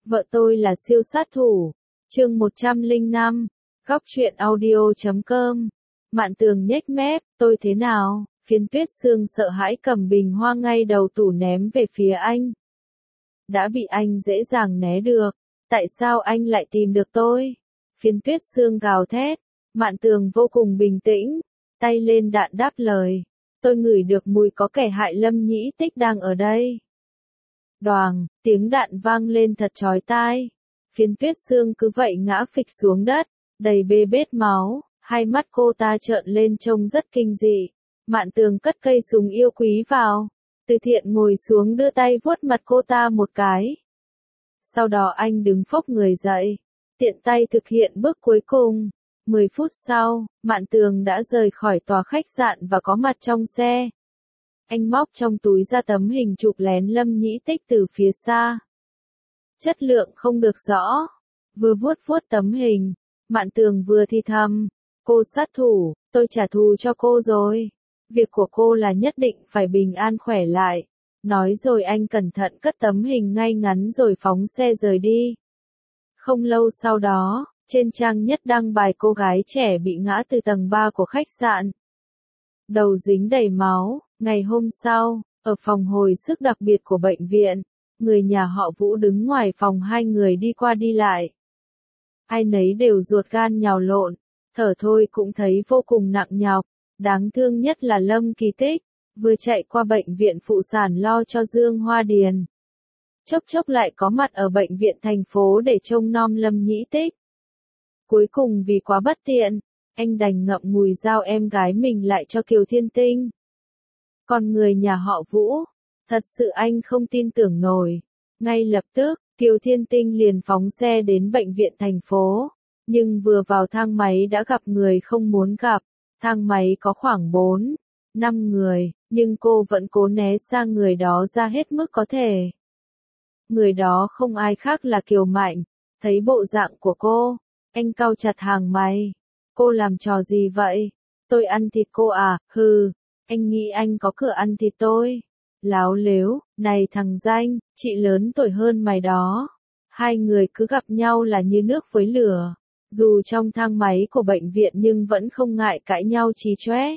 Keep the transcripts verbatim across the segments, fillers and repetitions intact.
Vợ tôi là siêu sát thủ. Chương một trăm lẻ năm. Góc truyện audio chấm com. Mạn Tường nhếch mép, tôi thế nào? Phiến Tuyết Sương sợ hãi cầm bình hoa ngay đầu tủ ném về phía anh. Đã bị anh dễ dàng né được. Tại sao anh lại tìm được tôi? Phiến Tuyết Sương gào thét. Mạn Tường vô cùng bình tĩnh, tay lên đạn đáp lời. Tôi ngửi được mùi có kẻ hại Lâm Nhĩ Tích đang ở đây. Đoàng, tiếng đạn vang lên thật chói tai. Phiến Tuyết Sương cứ vậy ngã phịch xuống đất, đầy bê bết máu, hai mắt cô ta trợn lên trông rất kinh dị. Mạn Tường cất cây súng yêu quý vào. Từ Thiện ngồi xuống đưa tay vuốt mặt cô ta một cái. Sau đó anh đứng phốc người dậy, tiện tay thực hiện bước cuối cùng. Mười phút sau, Mạn Tường đã rời khỏi tòa khách sạn và có mặt trong xe. Anh móc trong túi ra tấm hình chụp lén Lâm Nhĩ Tích từ phía xa. Chất lượng không được rõ. Vừa vuốt vuốt tấm hình, Mạn Tường vừa thì thầm. Cô sát thủ, tôi trả thù cho cô rồi. Việc của cô là nhất định phải bình an khỏe lại. Nói rồi anh cẩn thận cất tấm hình ngay ngắn rồi phóng xe rời đi. Không lâu sau đó, trên trang nhất đăng bài cô gái trẻ bị ngã từ tầng ba của khách sạn. Đầu dính đầy máu. Ngày hôm sau, ở phòng hồi sức đặc biệt của bệnh viện, người nhà họ Vũ đứng ngoài phòng hai người đi qua đi lại. Ai nấy đều ruột gan nhào lộn, thở thôi cũng thấy vô cùng nặng nhọc. Đáng thương nhất là Lâm Kỳ Tích, vừa chạy qua bệnh viện phụ sản lo cho Dương Hoa Điền. Chốc chốc lại có mặt ở bệnh viện thành phố để trông nom Lâm Nhĩ Tích. Cuối cùng vì quá bất tiện, anh đành ngậm ngùi giao em gái mình lại cho Kiều Thiên Tinh. Còn người nhà họ Vũ, thật sự anh không tin tưởng nổi. Ngay lập tức, Kiều Thiên Tinh liền phóng xe đến bệnh viện thành phố. Nhưng vừa vào thang máy đã gặp người không muốn gặp. Thang máy có khoảng bốn, năm người, nhưng cô vẫn cố né sang người đó ra hết mức có thể. Người đó không ai khác là Kiều Mạnh. Thấy bộ dạng của cô, anh cau chặt hàng mày. Cô làm trò gì vậy? Tôi ăn thịt cô à? Hừ, anh nghĩ anh có cửa ăn thịt tôi. Láo lếu, này thằng danh, chị lớn tuổi hơn mày đó. Hai người cứ gặp nhau là như nước với lửa. Dù trong thang máy của bệnh viện nhưng vẫn không ngại cãi nhau chí chóe.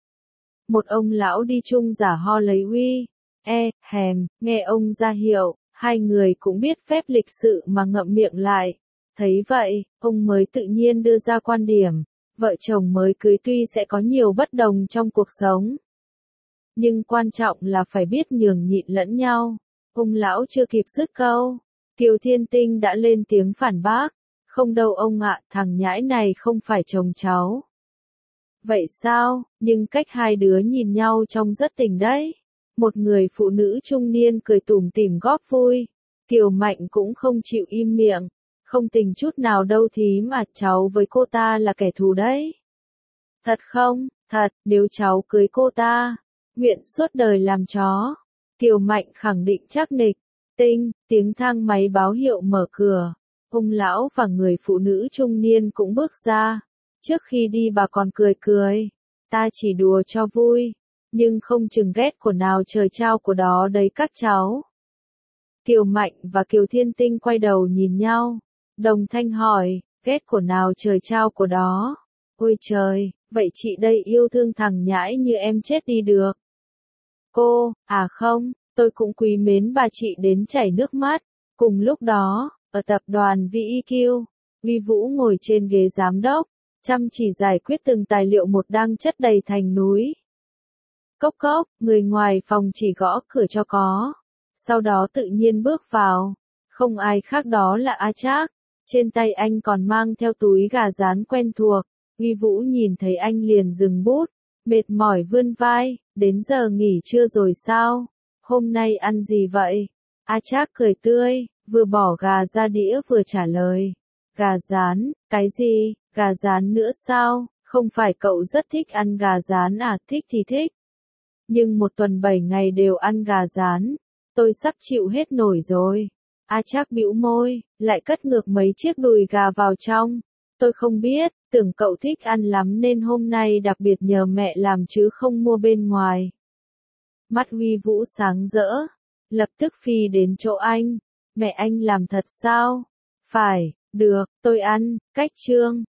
Một ông lão đi chung giả ho lấy uy. E, hèm, nghe ông ra hiệu, hai người cũng biết phép lịch sự mà ngậm miệng lại. Thấy vậy, ông mới tự nhiên đưa ra quan điểm. Vợ chồng mới cưới tuy sẽ có nhiều bất đồng trong cuộc sống. Nhưng quan trọng là phải biết nhường nhịn lẫn nhau. Ông lão chưa kịp dứt câu, Kiều Thiên Tinh đã lên tiếng phản bác. Không đâu ông ạ, thằng nhãi này không phải chồng cháu. Vậy sao, nhưng cách hai đứa nhìn nhau trông rất tình đấy. Một người phụ nữ trung niên cười tủm tỉm góp vui. Kiều Mạnh cũng không chịu im miệng. Không tình chút nào đâu thím à, cháu với cô ta là kẻ thù đấy. Thật không? Thật, nếu cháu cưới cô ta, nguyện suốt đời làm chó. Kiều Mạnh khẳng định chắc nịch. Tinh, tiếng thang máy báo hiệu mở cửa. Ông lão và người phụ nữ trung niên cũng bước ra. Trước khi đi bà còn cười cười. Ta chỉ đùa cho vui. Nhưng không chừng ghét của nào trời trao của đó đấy các cháu. Kiều Mạnh và Kiều Thiên Tinh quay đầu nhìn nhau. Đồng thanh hỏi, ghét của nào trời trao của đó. Ôi trời, vậy chị đây yêu thương thằng nhãi như em chết đi được. Cô, à không, tôi cũng quý mến bà chị đến chảy nước mắt. Cùng lúc đó, ở tập đoàn vê e quy, Vi Vũ ngồi trên ghế giám đốc, chăm chỉ giải quyết từng tài liệu một đang chất đầy thành núi. Cốc cốc, người ngoài phòng chỉ gõ cửa cho có. Sau đó tự nhiên bước vào. Không ai khác đó là A Trác. Trên tay anh còn mang theo túi gà rán quen thuộc. Vi Vũ nhìn thấy anh liền dừng bút. Mệt mỏi vươn vai, đến giờ nghỉ trưa rồi sao? Hôm nay ăn gì vậy? A Trác cười tươi, vừa bỏ gà ra đĩa vừa trả lời. Gà rán, cái gì? Gà rán nữa sao? Không phải cậu rất thích ăn gà rán à? Thích thì thích. Nhưng một tuần bảy ngày đều ăn gà rán, tôi sắp chịu hết nổi rồi. A Trác bĩu môi, lại cất ngược mấy chiếc đùi gà vào trong. Tôi không biết, tưởng cậu thích ăn lắm nên hôm nay đặc biệt nhờ mẹ làm chứ không mua bên ngoài. Mắt Vi Vũ sáng rỡ, lập tức phi đến chỗ anh. Mẹ anh làm thật sao? Phải, được, tôi ăn, cách chương.